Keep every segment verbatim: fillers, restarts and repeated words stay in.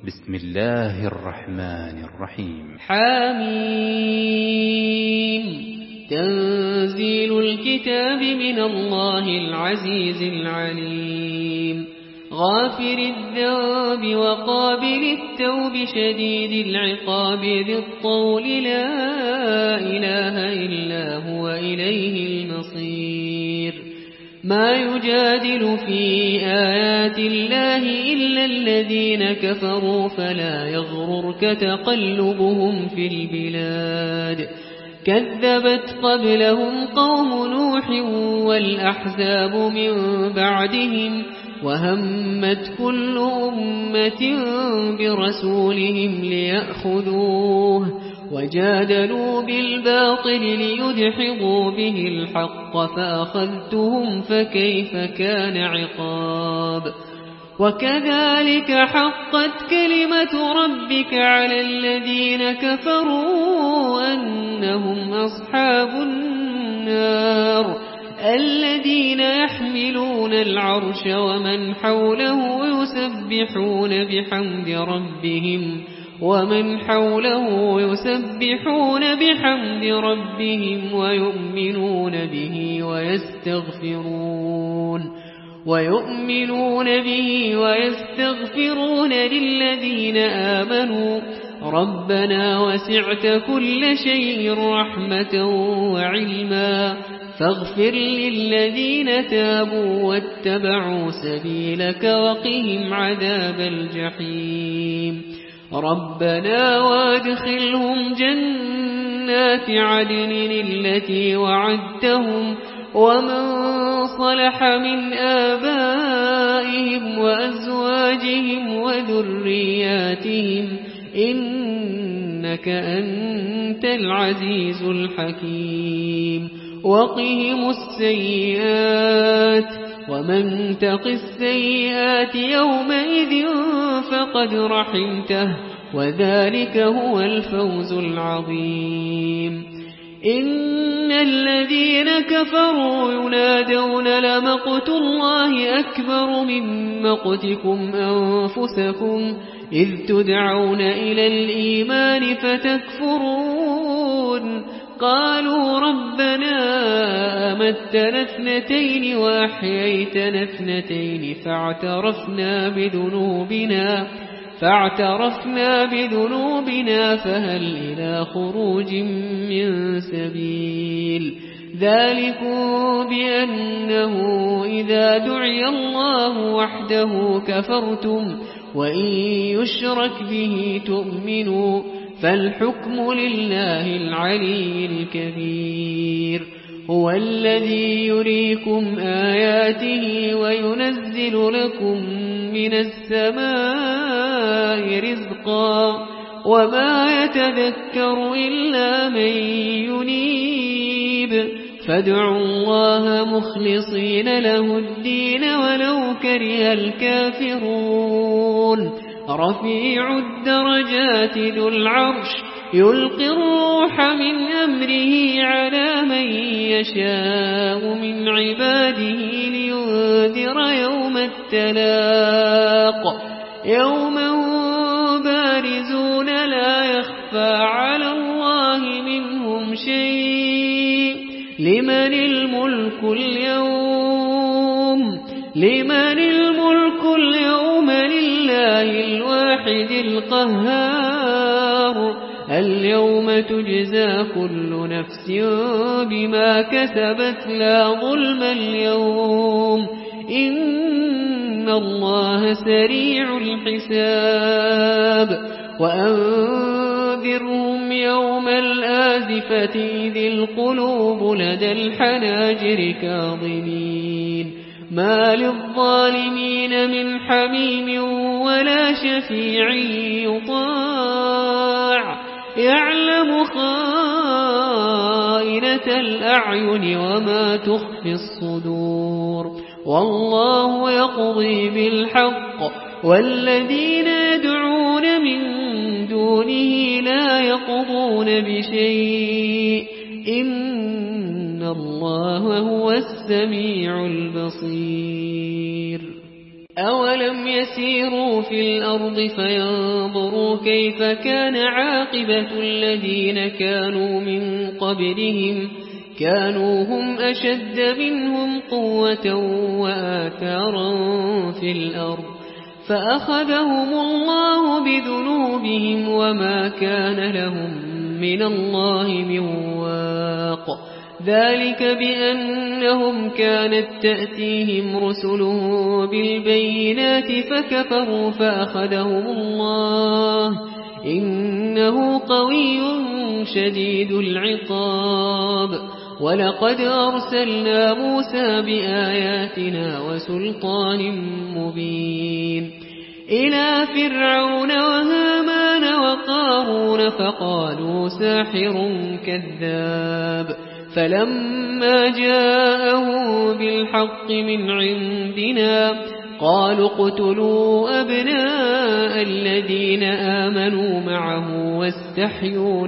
بسم الله الرحمن الرحيم. حميم. تنزيل الكتاب من الله العزيز العليم. غافر الذنب وقابل التوب شديد العقاب ذي الطول لا إله إلا هو إليه المصير. ما يجادل في آيات الله إلا الذين كفروا فلا يغررك تقلبهم في البلاد. كذبت قبلهم قوم نوح والأحزاب من بعدهم وهمت كل أمة برسولهم ليأخذوه وجادلوا بالباطل ليدحضوا به الحق فأخذتهم فكيف كان عقاب. وكذلك حقت كلمة ربك على الذين كفروا أنهم أصحاب النار الذين يحملون العرش ومن حوله يسبحون بحمد ربهم ومن حوله يسبحون بحمد ربهم ويؤمنون به ويستغفرون ويؤمنون به ويستغفرون للذين آمنوا ربنا وسعت كل شيء رحمة وعلما فاغفر للذين تابوا واتبعوا سبيلك وقهم عذاب الجحيم. ربنا وادخلهم جنات عدن التي وعدتهم ومن صلح من آبائهم وأزواجهم وذرياتهم إنك أنت العزيز الحكيم. وقهم السيئات ومن تق السيئات يومئذ فقد رحمته وذلك هو الفوز العظيم. إن الذين كفروا ينادون لمقت الله أكبر من مقتكم أنفسكم إذ تدعون إلى الإيمان فتكفرون. قالوا ربنا أمتنا اثنتين وأحييتنا اثنتين فاعترفنا بذنوبنا فاعترفنا بذنوبنا فهل إلى خروج من سبيل. ذلكم بأنه إذا دعي الله وحده كفرتم وإن يشرك به تؤمنوا فالحكم لله العلي الكبير. هو الذي يريكم آياته وينزل لكم من السماء رزقا وما يتذكر إلا من ينيب. فادعوا الله مخلصين له الدين ولو كره الكافرون. رفيع الدرجات ذو العرش يلقي الروح من أمره على من يشاء من عباده لينذر يوم التلاق يوم بارزون لا يخفى على الله منهم شيء. لمن الملك اليوم لمن الملك اليوم لله الواحد القهار. اليوم تجزى كل نفس بما كسبت لا ظلم اليوم إن الله سريع الحساب. وأنذرهم يوم الآزفة إذ القلوب لدى الحناجر كاظمين ما للظالمين من حميم ولا شفيع يطاع يعلم خائنة الأعين وما تخفي الصدور. والله يقضي بالحق والذين يدعون من دونه لا يقضون بشيء إن الله هو السميع البصير. أولم يسيروا في الأرض فينظروا كيف كان عاقبة الذين كانوا من قبلهم كانوا هم أشد منهم قوة وآثارا في الأرض فأخذهم الله بذنوبهم وما كان لهم من الله من واق ذلك بأنهم كانت تأتيهم رسلهم بالبينات فكفروا فأخذهم الله إنه قوي شديد العقاب ولقد أرسلنا موسى بآياتنا وسلطان مبين إلى فرعون وهامان وقارون فقالوا ساحر كذاب فلما جاءهم بالحق من عندنا قالوا اقتلوا أبناء الذين آمنوا معه واستحيوا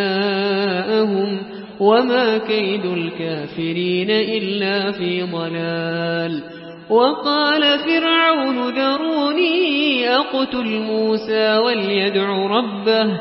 نساءهم وما كيد الكافرين إلا في ضلال وقال فرعون ذروني أقتل موسى وليدع ربه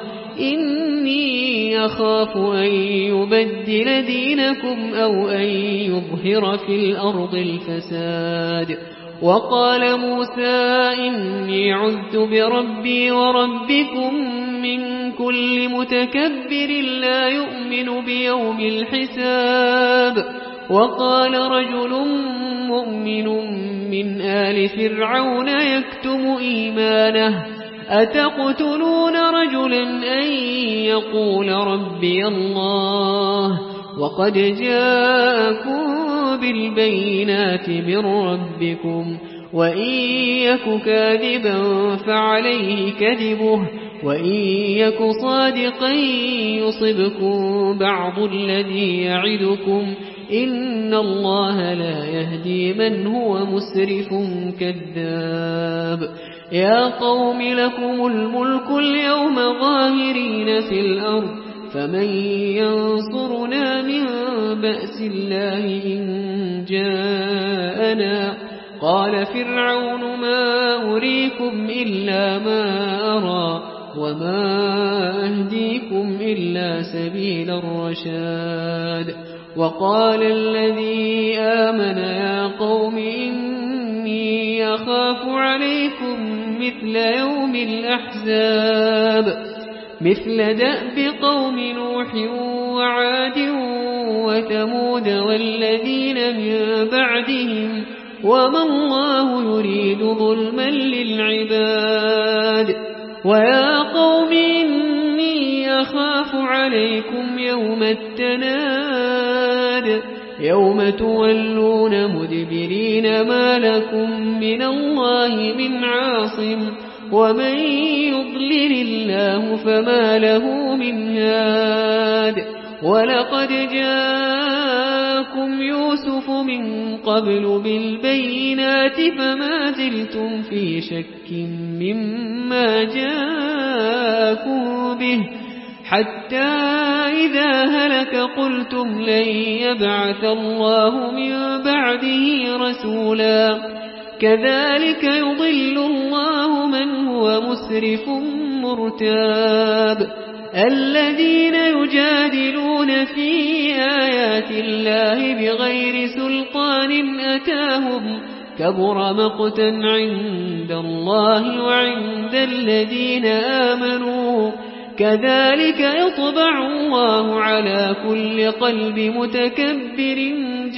إني أخاف أن يبدل دينكم أو أن يظهر في الأرض الفساد وقال موسى إني عذت بربي وربكم من كل متكبر لا يؤمن بيوم الحساب وقال رجل مؤمن من آل فرعون يكتم إيمانه أتقتلون رجلا أن يقول ربي الله وقد جاءكم بالبينات من ربكم وإن يك كاذبا فعليه كذبه وإن يك صادقا يصبكم بعض الذي يعدكم إن الله لا يهدي من هو مسرف كذاب يا قوم لكم الملك اليوم ظاهرين في الأرض فمن ينصرنا من بأس الله إن جاءنا قال فرعون ما أريكم إلا ما أرى وما أهديكم إلا سبيل الرشاد وقال الذي آمن يا قوم إني أخاف عليكم مثل يوم الأحزاب مثل دأب قوم نوح وعاد وثمود والذين من بعدهم وما الله يريد ظلما للعباد ويا قوم إني أخاف عليكم يوم التناد يوم تولون مدبرين ما لكم من الله من عاصم ومن يضلل الله فما له من هاد ولقد جاءكم يوسف من قبل بالبينات فما زلتم في شك مما جاءكم به حتى إذا هلك قلتم لن يبعث الله من بعده رسولا كذلك يضل الله من هو مسرف مرتاب الذين يجادلون في آيات الله بغير سلطان أتاهم كبر مقتا عند الله وعند الذين آمنوا كذلك يطبع الله على كل قلب متكبر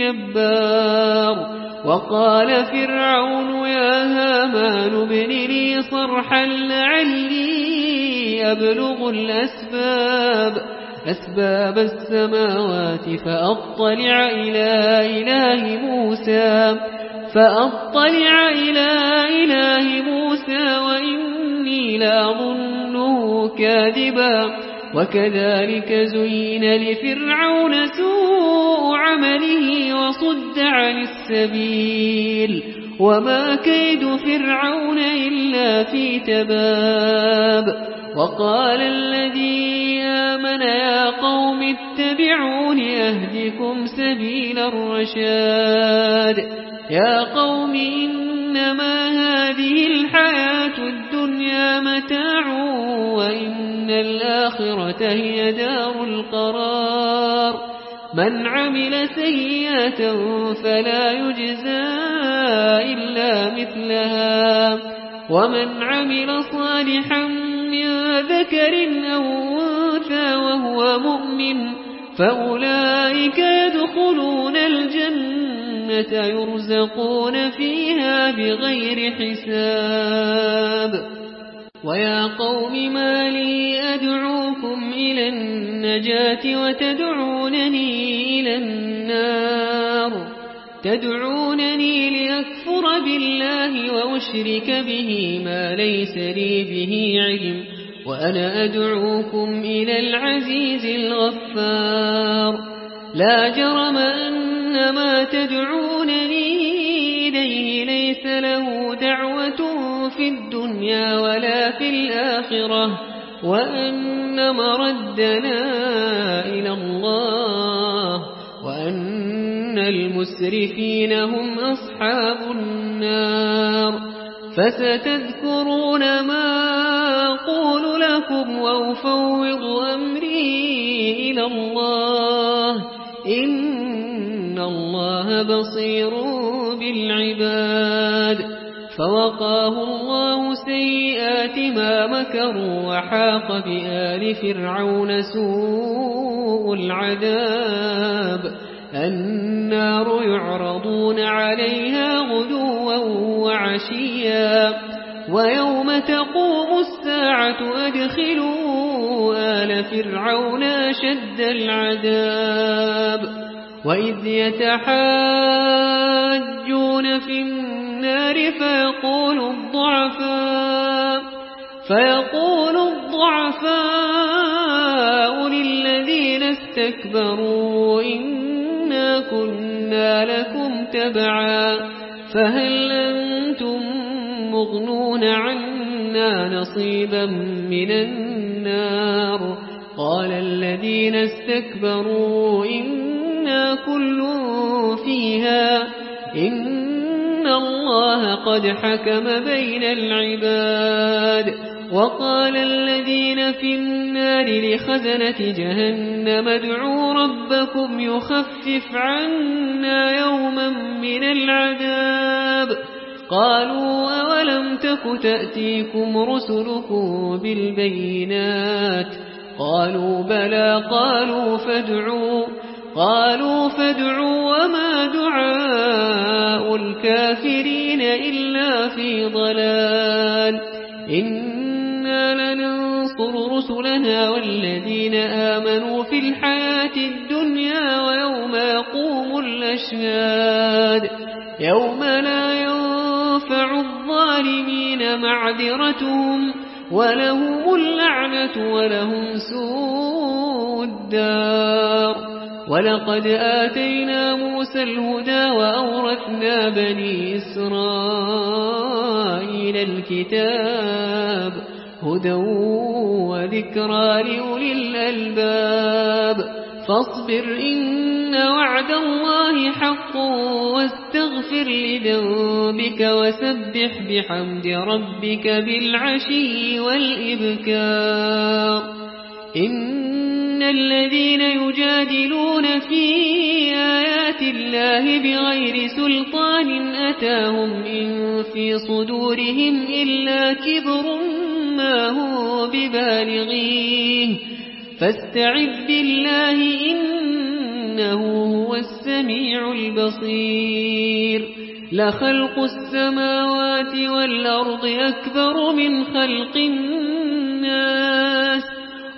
جبار وقال فرعون يا هامان ابن لي صرحا لعلي أبلغ الأسباب أسباب السماوات فأطلع إلى إله موسى فأطلع إلى إله موسى وإني لأظنه كاذبا وكذلك زين لفرعون سوء عمله وصد عن السبيل وما كيد فرعون إلا في تباب وقال الذي آمن يا قوم اتبعون أهدكم سبيل الرشاد يا قوم إنما هذه وإن الآخرة هي دار القرار من عمل سيئة فلا يجزى إلا مثلها ومن عمل صالحا من ذكر أو أنثى وهو مؤمن فأولئك يدخلون الجنة يرزقون فيها بغير حساب ويا قوم ما لي أدعوكم إلى النجاة وتدعونني إلى النار تدعونني لأكفر بالله وأشرك به ما ليس لي به علم وأنا أدعوكم إلى العزيز الغفار لا جرم أن ما تدعونني إليه ليس له دعوة في الدنيا ولا في الآخرة وأن مردنا إلى الله وأن المسرفين هم أصحاب النار فستذكرون ما أقول لكم وأفوض أمري إلى الله إن الله بصير بالعباد فوقاه الله سيئات ما مكروا وحاق بآل فرعون سوء العذاب النار يعرضون عليها غدوا وعشيا ويوم تقوم الساعة أدخلوا آل فرعون أشد العذاب وإذ يتحاجون في النار فيقول الضعفاء فيقول الضعفاء للذين استكبروا إنا كنا لكم تبعا فهل أنتم مغنون عنا نصيبا من النار قال الذين استكبروا إنا كل فيها إن الله قد حكم بين العباد وقال الذين في النار لخزنة جهنم ادعوا ربكم يخفف عنا يوما من العذاب قالوا أولم تك تأتيكم رسلكم بالبينات قالوا بلى قالوا فادعوا قالوا فادعوا وما دعاء الكافرين إلا في ضلال إنا لننصر رسلنا والذين آمنوا في الحياة الدنيا ويوم يقوم الأشهاد يوم لا ينفع الظالمين معذرتهم ولهم اللعنة ولهم سوء الدار ولقد آتينا موسى الهدى وأورثنا بني إسرائيل الكتاب هدى وذكرى لأولي الألباب فاصبر إن وعد الله حق واستغفر لذنبك وسبح بحمد ربك بالعشي والإبكار إن الذين يجادلون في آيات الله بغير سلطان أتاهم إن في صدورهم إلا كبر ما هو ببالغيه فاستعذ بالله إنه هو السميع البصير لخلق السماوات والأرض أكبر من خلق الناس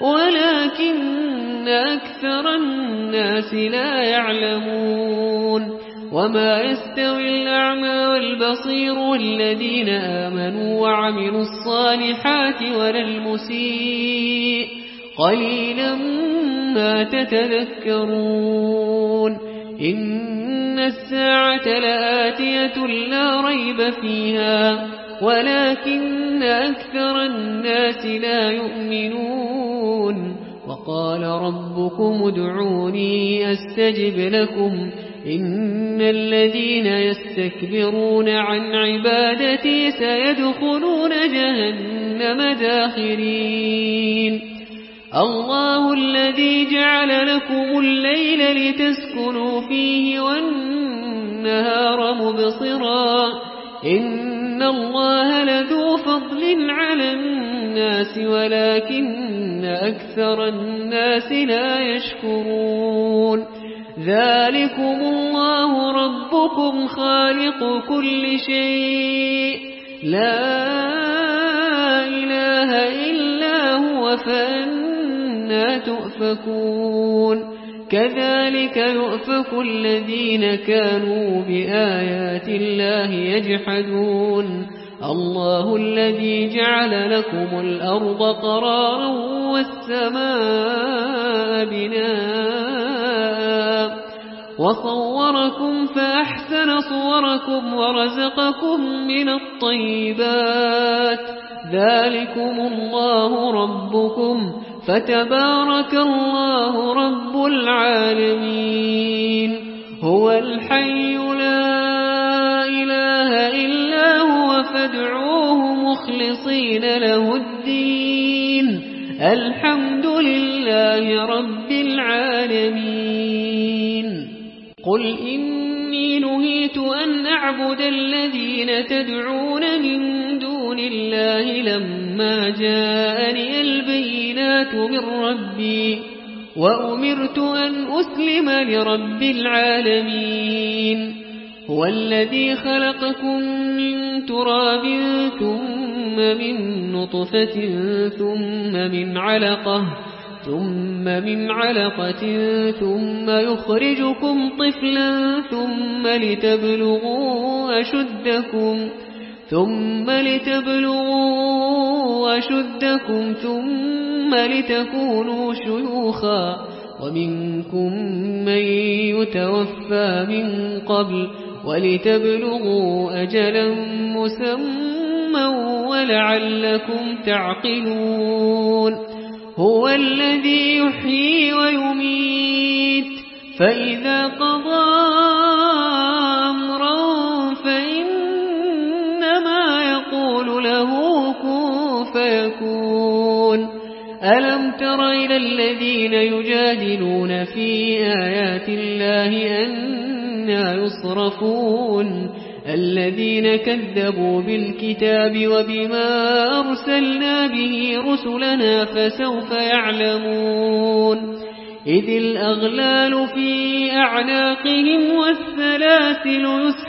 ولكن أكثر الناس لا يعلمون وما يستوي الأعمى والبصير والذين آمنوا وعملوا الصالحات ولا المسيء قليلا ما تتذكرون إن الساعة لآتية لا ريب فيها ولكن أكثر الناس لا يؤمنون وقال ربكم ادعوني أستجب لكم إن الذين يستكبرون عن عبادتي سيدخلون جهنم جهنم داخرين الله الذي جعل لكم الليل لتسكنوا فيه والنهار مبصرا إن الله لذو فضل على الناس ولكن أكثر الناس لا يشكرون ذلكم الله ربكم خالق كل شيء لا إله إلا هو فأنا تؤفكون كذلك يؤفك الذين كانوا بآيات الله يجحدون الله الذي جعل لكم الأرض قرارا والسماء بناء وصوركم فأحسن صوركم ورزقكم من الطيبات ذلكم الله ربكم فتبارك الله رب العالمين هو الحي لا إله إلا هو فادعوه مخلصين له الدين الحمد لله رب العالمين قل إني نهيت أن أعبد الذين تدعون من دون الله لما جاءني البينات من ربي وأمرت أن أسلم لرب العالمين هو الذي خلقكم من تراب ثم من نطفة ثم من علقة ثم من علقة ثم يخرجكم طفلا ثم لتبلغوا أشدكم ثم لتبلغوا أشدكم ثم لتكونوا شيوخا ومنكم من يتوفى من قبل ولتبلغوا أجلا مسمى ولعلكم تعقلون هو الذي يحيي ويميت فإذا قضى أمرا فإنما يقول له كن فيكون ألم تر إلى الذين يجادلون في آيات الله أنى يصرفون الذين كذبوا بالكتاب وبما أرسلنا به رسلنا فسوف يعلمون إذ الأغلال في أعناقهم والسلاسل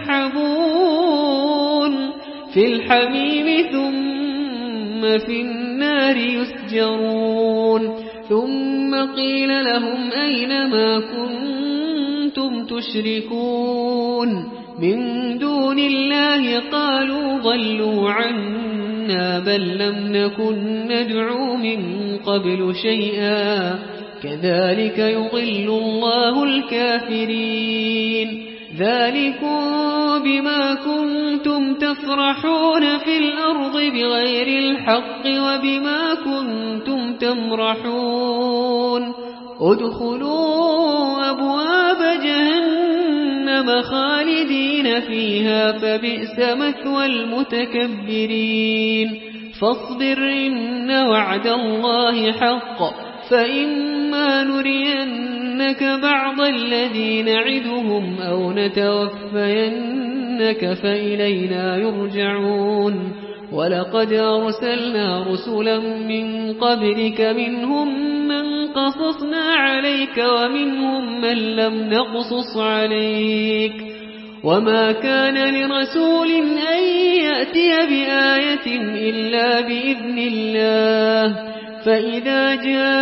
يسحبون في الحميم ثم في النار يسجرون ثم قيل لهم أين ما كنتم تشركون من دون الله قالوا ضلوا عنا بل لم نكن ندعو من قبل شيئا كذلك يضل الله الكافرين ذلكم بما كنتم تفرحون في الأرض بغير الحق وبما كنتم تمرحون ادخلوا أبواب جهنم خالدين فيها فبئس مثوى المتكبرين فاصبر إن وعد الله حق فإما نرينك بعض الذي نعدهم أو نتوفينك فإلينا يرجعون ولقد أرسلنا رسلا من قبلك منهم من قصصنا عليك ومنهم من لم نقصص عليك وما كان لرسول أن يأتي بآية إلا بإذن الله فإذا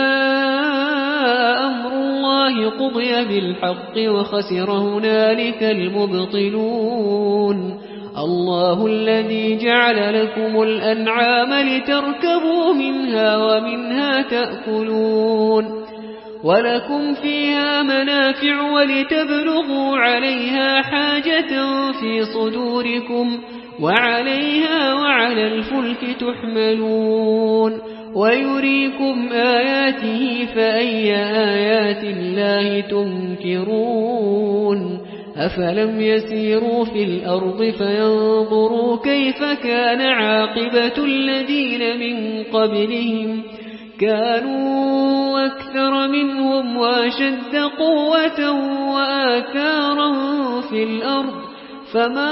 جاء أمر الله قضي بالحق وخسر هنالك المبطلون الله الذي جعل لكم الأنعام لتركبوا منها ومنها تأكلون ولكم فيها منافع ولتبلغوا عليها حاجة في صدوركم وعليها وعلى الفلك تحملون ويريكم آياته فأي آيات الله تنكرون أفلم يسيروا في الأرض فينظروا كيف كان عاقبة الذين من قبلهم كانوا أكثر منهم وأشد قوة وآثارا في الأرض فما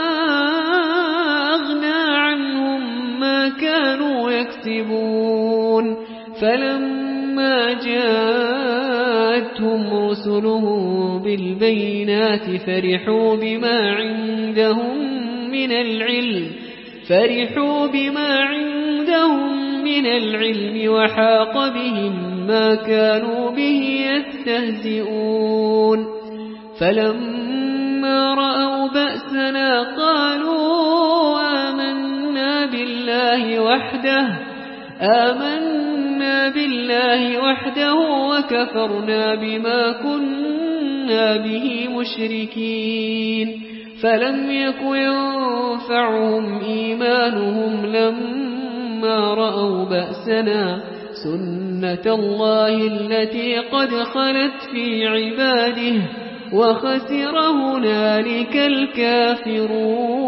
أغنى عنهم ما كانوا يكسبون فلما جاءتهم رسلهم بالبينات فرحوا بما عندهم من العلم فرحوا بما عندهم من العلم وحاق بهم ما كانوا به يستهزئون فلما رأوا بأسنا قالوا آمنا بالله وحده آمنا بالله وحده وكفرنا بما كنا به مشركين فلم يك ينفعهم إيمانهم لما رأوا بأسنا سنة الله التي قد خلت في عباده وخسر هنالك الكافرون